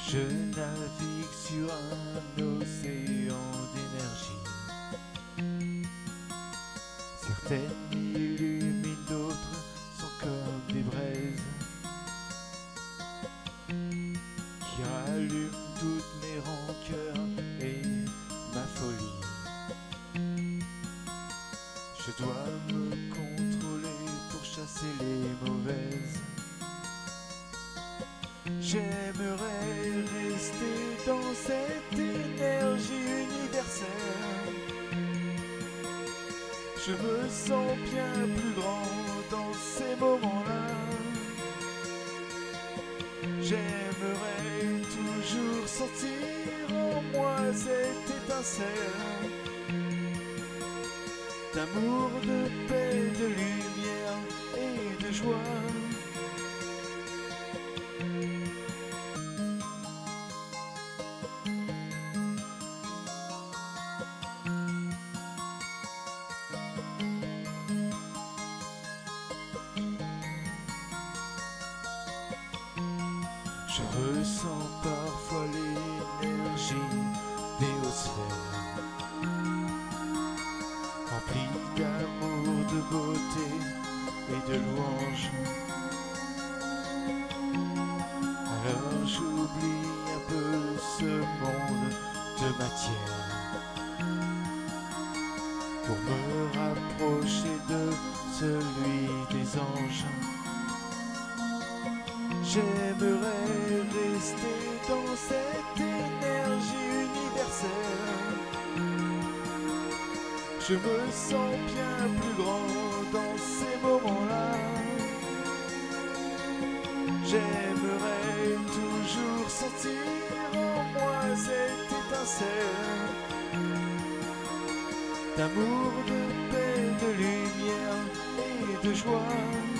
Je navigue sur un océan d'énergie. Certaines illuminent, d'autres sont comme des braises qui rallument toutes mes rancœurs et ma folie. Je dois me contrôler pour chasser les mauvaises. J'aimerais rester dans cette énergie universelle. Je me sens bien plus grand dans ces moments-là. J'aimerais toujours sentir en moi cette étincelle d'amour, de paix, de lumière et de joie. Je ressens parfois l'énergie des hautes sphères, remplie d'amour, de beauté et de louanges. Alors j'oublie un peu ce monde de matière pour me rapprocher de celui des anges. J'aimerais rester dans cette énergie universelle. Je me sens bien plus grand dans ces moments-là. J'aimerais toujours sentir en moi cette étincelle d'amour, de paix, de lumière et de joie.